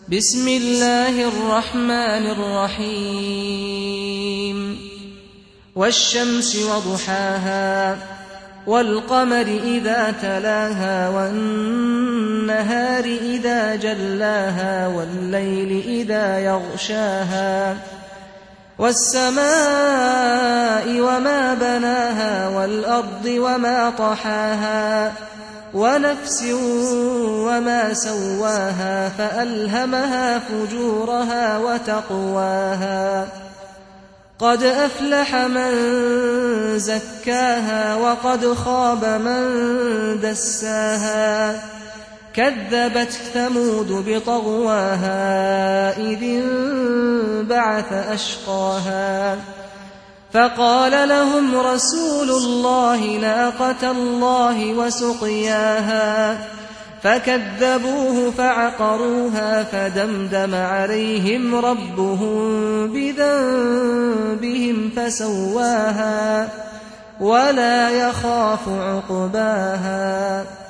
بسم الله الرحمن الرحيم والشمس وضحاها والقمر إذا تلاها والنهار إذا جلاها والليل إذا يغشاها والسماء وما بناها والأرض وما طحاها ونفس وما سواها فألهمها فجورها وتقواها قد أفلح من زكاها وقد خاب من دساها كذبت ثمود بطغواها إذ انبعث أشقاها فقال لهم رسول الله ناقة الله وسقياها فكذبوه فعقروها فدمدم عليهم ربهم بذنبهم فسواها ولا يخاف عقباها